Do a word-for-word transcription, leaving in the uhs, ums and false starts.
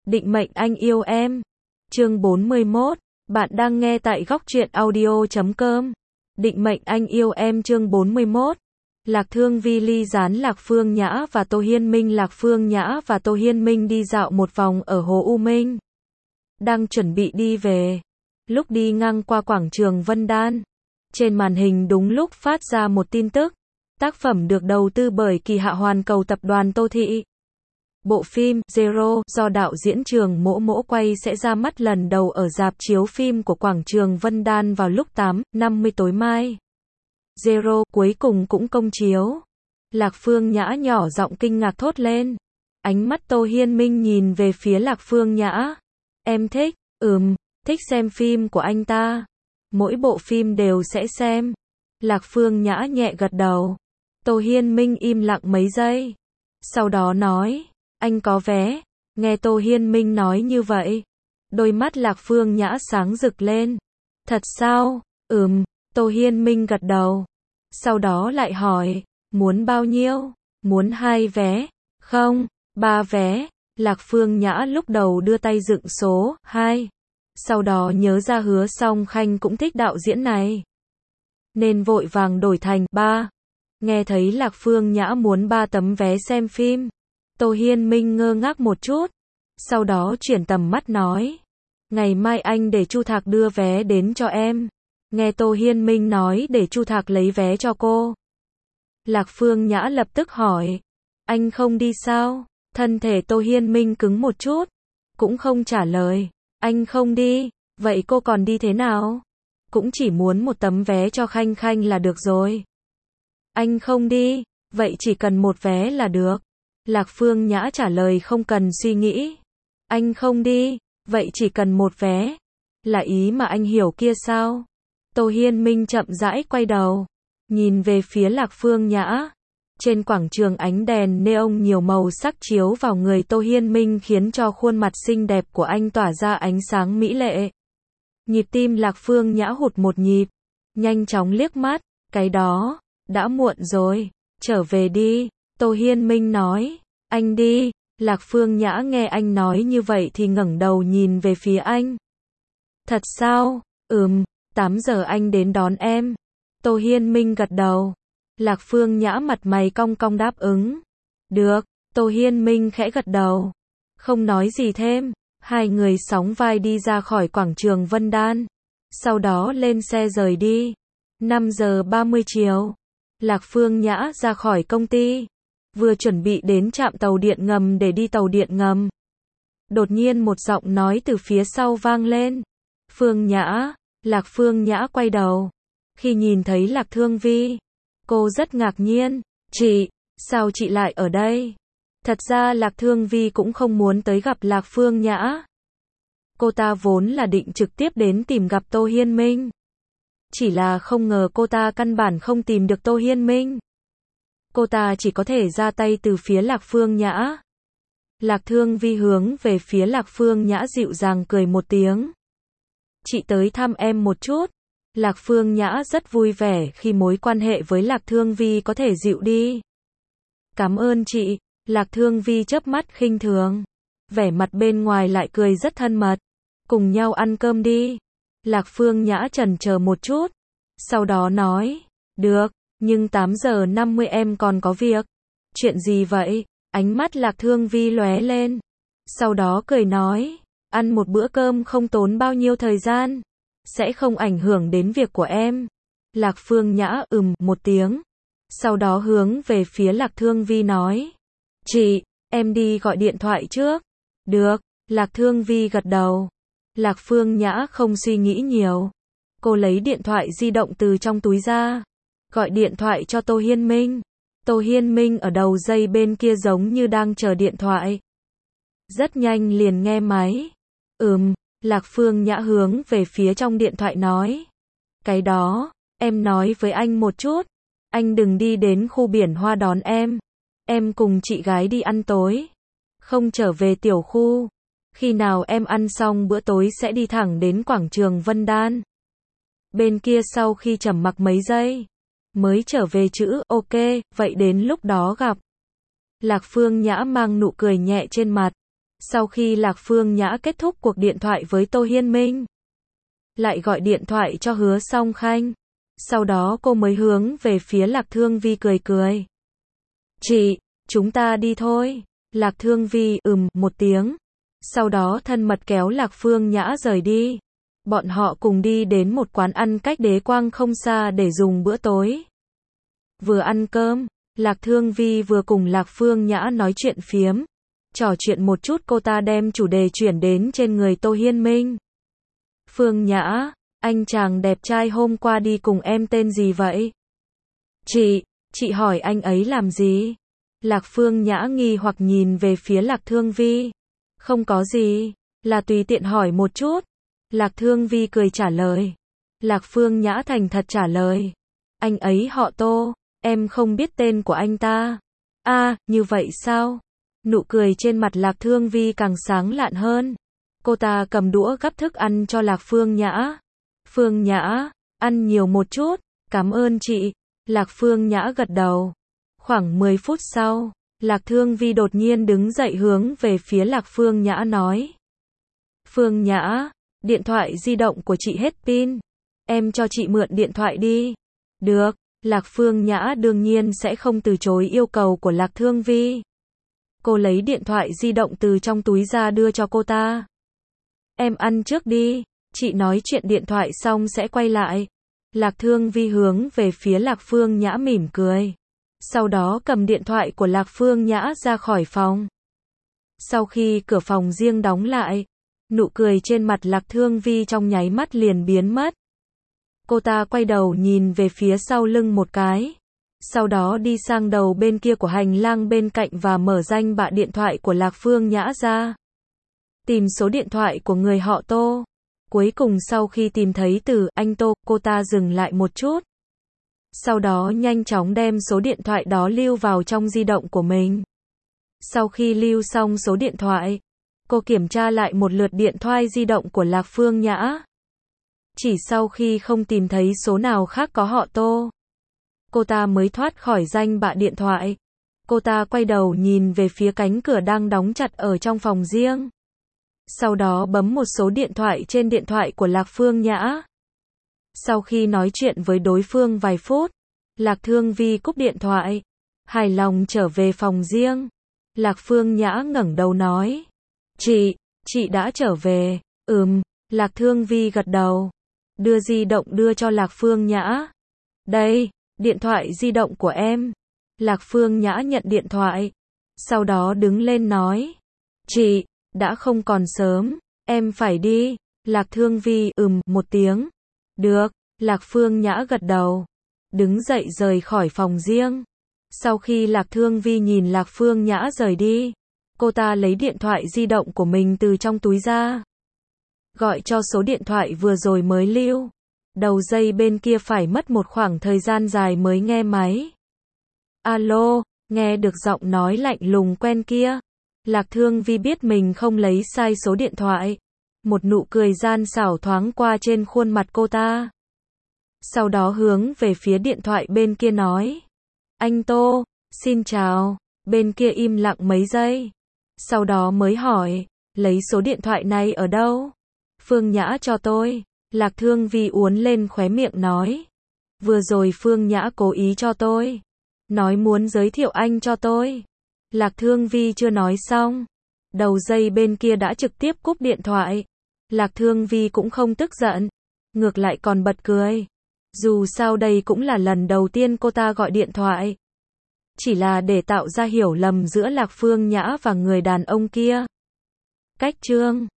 Định mệnh anh yêu em. Chương bốn mươi mốt. Bạn đang nghe tại góc truyện audio chấm com. Định mệnh anh yêu em chương bốn mươi mốt. Lạc Thương Vi ly gián Lạc Phương Nhã và Tô Hiên Minh. Lạc Phương Nhã và Tô Hiên Minh đi dạo một vòng ở Hồ U Minh. Đang chuẩn bị đi về. Lúc đi ngang qua quảng trường Vân Đan, trên màn hình đúng lúc phát ra một tin tức. Tác phẩm được đầu tư bởi Kỳ Hạ Hoàn Cầu tập đoàn Tô Thị. Bộ phim Zero do đạo diễn Trường Mỗ Mỗ quay sẽ ra mắt lần đầu ở rạp chiếu phim của quảng trường Vân Đan vào lúc tám giờ năm mươi tối mai. Zero cuối cùng cũng công chiếu. Lạc Phương Nhã nhỏ giọng kinh ngạc thốt lên. Ánh mắt Tô Hiên Minh nhìn về phía Lạc Phương Nhã. Em thích, ừm, thích xem phim của anh ta. Mỗi bộ phim đều sẽ xem. Lạc Phương Nhã nhẹ gật đầu. Tô Hiên Minh im lặng mấy giây. Sau đó nói, anh có vé. Nghe Tô Hiên Minh nói như vậy, đôi mắt Lạc Phương Nhã sáng rực lên. Thật sao? Ừm, Tô Hiên Minh gật đầu. Sau đó lại hỏi, muốn bao nhiêu? Muốn hai vé? Không, ba vé. Lạc Phương Nhã lúc đầu đưa tay dựng số hai. Sau đó nhớ ra Hứa Song Khanh cũng thích đạo diễn này, nên vội vàng đổi thành ba. Nghe thấy Lạc Phương Nhã muốn ba tấm vé xem phim, Tô Hiên Minh ngơ ngác một chút. Sau đó chuyển tầm mắt nói, ngày mai anh để Chu Thạc đưa vé đến cho em. Nghe Tô Hiên Minh nói để Chu Thạc lấy vé cho cô, Lạc Phương Nhã lập tức hỏi, anh không đi sao? Thân thể Tô Hiên Minh cứng một chút, cũng không trả lời. Anh không đi, vậy cô còn đi thế nào? Cũng chỉ muốn một tấm vé cho Khanh Khanh là được rồi. Anh không đi, vậy chỉ cần một vé là được. Lạc Phương Nhã trả lời không cần suy nghĩ. Anh không đi, vậy chỉ cần một vé. Là ý mà anh hiểu kia sao? Tô Hiên Minh chậm rãi quay đầu, nhìn về phía Lạc Phương Nhã. Trên quảng trường ánh đèn neon nhiều màu sắc chiếu vào người Tô Hiên Minh khiến cho khuôn mặt xinh đẹp của anh tỏa ra ánh sáng mỹ lệ. Nhịp tim Lạc Phương Nhã hụt một nhịp, nhanh chóng liếc mắt, cái đó, đã muộn rồi, trở về đi, Tô Hiên Minh nói, anh đi. Lạc Phương Nhã nghe anh nói như vậy thì ngẩng đầu nhìn về phía anh. Thật sao? Ừm, tám giờ anh đến đón em. Tô Hiên Minh gật đầu. Lạc Phương Nhã mặt mày cong cong đáp ứng. Được, Tô Hiên Minh khẽ gật đầu. Không nói gì thêm, hai người sóng vai đi ra khỏi quảng trường Vân Đan. Sau đó lên xe rời đi. năm giờ ba mươi chiều, Lạc Phương Nhã ra khỏi công ty. Vừa chuẩn bị đến trạm tàu điện ngầm để đi tàu điện ngầm. Đột nhiên một giọng nói từ phía sau vang lên. Phương Nhã. Lạc Phương Nhã quay đầu. Khi nhìn thấy Lạc Thương Vi, cô rất ngạc nhiên. Chị, sao chị lại ở đây? Thật ra Lạc Thương Vi cũng không muốn tới gặp Lạc Phương Nhã. Cô ta vốn là định trực tiếp đến tìm gặp Tô Hiên Minh. Chỉ là không ngờ cô ta căn bản không tìm được Tô Hiên Minh. Cô ta chỉ có thể ra tay từ phía Lạc Phương Nhã. Lạc Thương Vi hướng về phía Lạc Phương Nhã dịu dàng cười một tiếng. Chị tới thăm em một chút. Lạc Phương Nhã rất vui vẻ khi mối quan hệ với Lạc Thương Vi có thể dịu đi. Cảm ơn chị. Lạc Thương Vi chớp mắt khinh thường. Vẻ mặt bên ngoài lại cười rất thân mật. Cùng nhau ăn cơm đi. Lạc Phương Nhã chần chờ một chút. Sau đó nói, được, nhưng tám giờ năm mươi em còn có việc. Chuyện gì vậy? Ánh mắt Lạc Thương Vi lóe lên. Sau đó cười nói, ăn một bữa cơm không tốn bao nhiêu thời gian, sẽ không ảnh hưởng đến việc của em. Lạc Phương Nhã ừm một tiếng. Sau đó hướng về phía Lạc Thương Vi nói, chị, em đi gọi điện thoại trước. Được, Lạc Thương Vi gật đầu. Lạc Phương Nhã không suy nghĩ nhiều. Cô lấy điện thoại di động từ trong túi ra, gọi điện thoại cho Tô Hiên Minh. Tô Hiên Minh ở đầu dây bên kia giống như đang chờ điện thoại. Rất nhanh liền nghe máy. Ừm, Lạc Phương Nhã hướng về phía trong điện thoại nói. Cái đó, em nói với anh một chút. Anh đừng đi đến khu biển hoa đón em. Em cùng chị gái đi ăn tối. Không trở về tiểu khu. Khi nào em ăn xong bữa tối sẽ đi thẳng đến quảng trường Vân Đan. Bên kia sau khi trầm mặc mấy giây, mới trở về chữ ok, vậy đến lúc đó gặp. Lạc Phương Nhã mang nụ cười nhẹ trên mặt. Sau khi Lạc Phương Nhã kết thúc cuộc điện thoại với Tô Hiên Minh, lại gọi điện thoại cho Hứa Song Khanh. Sau đó cô mới hướng về phía Lạc Thương Vi cười cười. Chị, chúng ta đi thôi. Lạc Thương Vi ừm một tiếng. Sau đó thân mật kéo Lạc Phương Nhã rời đi. Bọn họ cùng đi đến một quán ăn cách Đế Quang không xa để dùng bữa tối. Vừa ăn cơm, Lạc Thương Vi vừa cùng Lạc Phương Nhã nói chuyện phiếm. Trò chuyện một chút cô ta đem chủ đề chuyển đến trên người Tô Hiên Minh. Phương Nhã, anh chàng đẹp trai hôm qua đi cùng em tên gì vậy? Chị, chị hỏi anh ấy làm gì? Lạc Phương Nhã nghi hoặc nhìn về phía Lạc Thương Vi. Không có gì, là tùy tiện hỏi một chút. Lạc Thương Vi cười trả lời. Lạc Phương Nhã thành thật trả lời. Anh ấy họ Tô, em không biết tên của anh ta. À, như vậy sao? Nụ cười trên mặt Lạc Thương Vi càng sáng lạn hơn. Cô ta cầm đũa gắp thức ăn cho Lạc Phương Nhã. Phương Nhã, ăn nhiều một chút, cảm ơn chị. Lạc Phương Nhã gật đầu. Khoảng mười phút sau, Lạc Thương Vi đột nhiên đứng dậy hướng về phía Lạc Phương Nhã nói. Phương Nhã, điện thoại di động của chị hết pin. Em cho chị mượn điện thoại đi. Được, Lạc Phương Nhã đương nhiên sẽ không từ chối yêu cầu của Lạc Thương Vi. Cô lấy điện thoại di động từ trong túi ra đưa cho cô ta. Em ăn trước đi, chị nói chuyện điện thoại xong sẽ quay lại. Lạc Thương Vi hướng về phía Lạc Phương Nhã mỉm cười. Sau đó cầm điện thoại của Lạc Phương Nhã ra khỏi phòng. Sau khi cửa phòng riêng đóng lại, nụ cười trên mặt Lạc Thương Vi trong nháy mắt liền biến mất. Cô ta quay đầu nhìn về phía sau lưng một cái. Sau đó đi sang đầu bên kia của hành lang bên cạnh và mở danh bạ điện thoại của Lạc Phương Nhã ra. Tìm số điện thoại của người họ Tô. Cuối cùng sau khi tìm thấy từ anh Tô, cô ta dừng lại một chút. Sau đó nhanh chóng đem số điện thoại đó lưu vào trong di động của mình. Sau khi lưu xong số điện thoại, cô kiểm tra lại một lượt điện thoại di động của Lạc Phương Nhã. Chỉ sau khi không tìm thấy số nào khác có họ Tô, cô ta mới thoát khỏi danh bạ điện thoại. Cô ta quay đầu nhìn về phía cánh cửa đang đóng chặt ở trong phòng riêng. Sau đó bấm một số điện thoại trên điện thoại của Lạc Phương Nhã. Sau khi nói chuyện với đối phương vài phút, Lạc Thương Vi cúp điện thoại, hài lòng trở về phòng riêng. Lạc Phương Nhã ngẩng đầu nói. Chị, chị đã trở về. Ừm, Lạc Thương Vi gật đầu. Đưa di động đưa cho Lạc Phương Nhã. Đây, điện thoại di động của em. Lạc Phương Nhã nhận điện thoại. Sau đó đứng lên nói. Chị, đã không còn sớm, em phải đi. Lạc Thương Vi ừm một tiếng. Được, Lạc Phương Nhã gật đầu. Đứng dậy rời khỏi phòng riêng. Sau khi Lạc Thương Vi nhìn Lạc Phương Nhã rời đi, cô ta lấy điện thoại di động của mình từ trong túi ra. Gọi cho số điện thoại vừa rồi mới lưu. Đầu dây bên kia phải mất một khoảng thời gian dài mới nghe máy. Alo, nghe được giọng nói lạnh lùng quen kia. Lạc Thương Vi biết mình không lấy sai số điện thoại. Một nụ cười gian xảo thoáng qua trên khuôn mặt cô ta. Sau đó hướng về phía điện thoại bên kia nói. Anh Tô, xin chào. Bên kia im lặng mấy giây. Sau đó mới hỏi, lấy số điện thoại này ở đâu? Phương Nhã cho tôi. Lạc Thương Vi uốn lên khóe miệng nói. Vừa rồi Phương Nhã cố ý cho tôi. Nói muốn giới thiệu anh cho tôi. Lạc Thương Vi chưa nói xong. Đầu dây bên kia đã trực tiếp cúp điện thoại. Lạc Thương Vi cũng không tức giận. Ngược lại còn bật cười. Dù sao đây cũng là lần đầu tiên cô ta gọi điện thoại. Chỉ là để tạo ra hiểu lầm giữa Lạc Phương Nhã và người đàn ông kia. Cách chương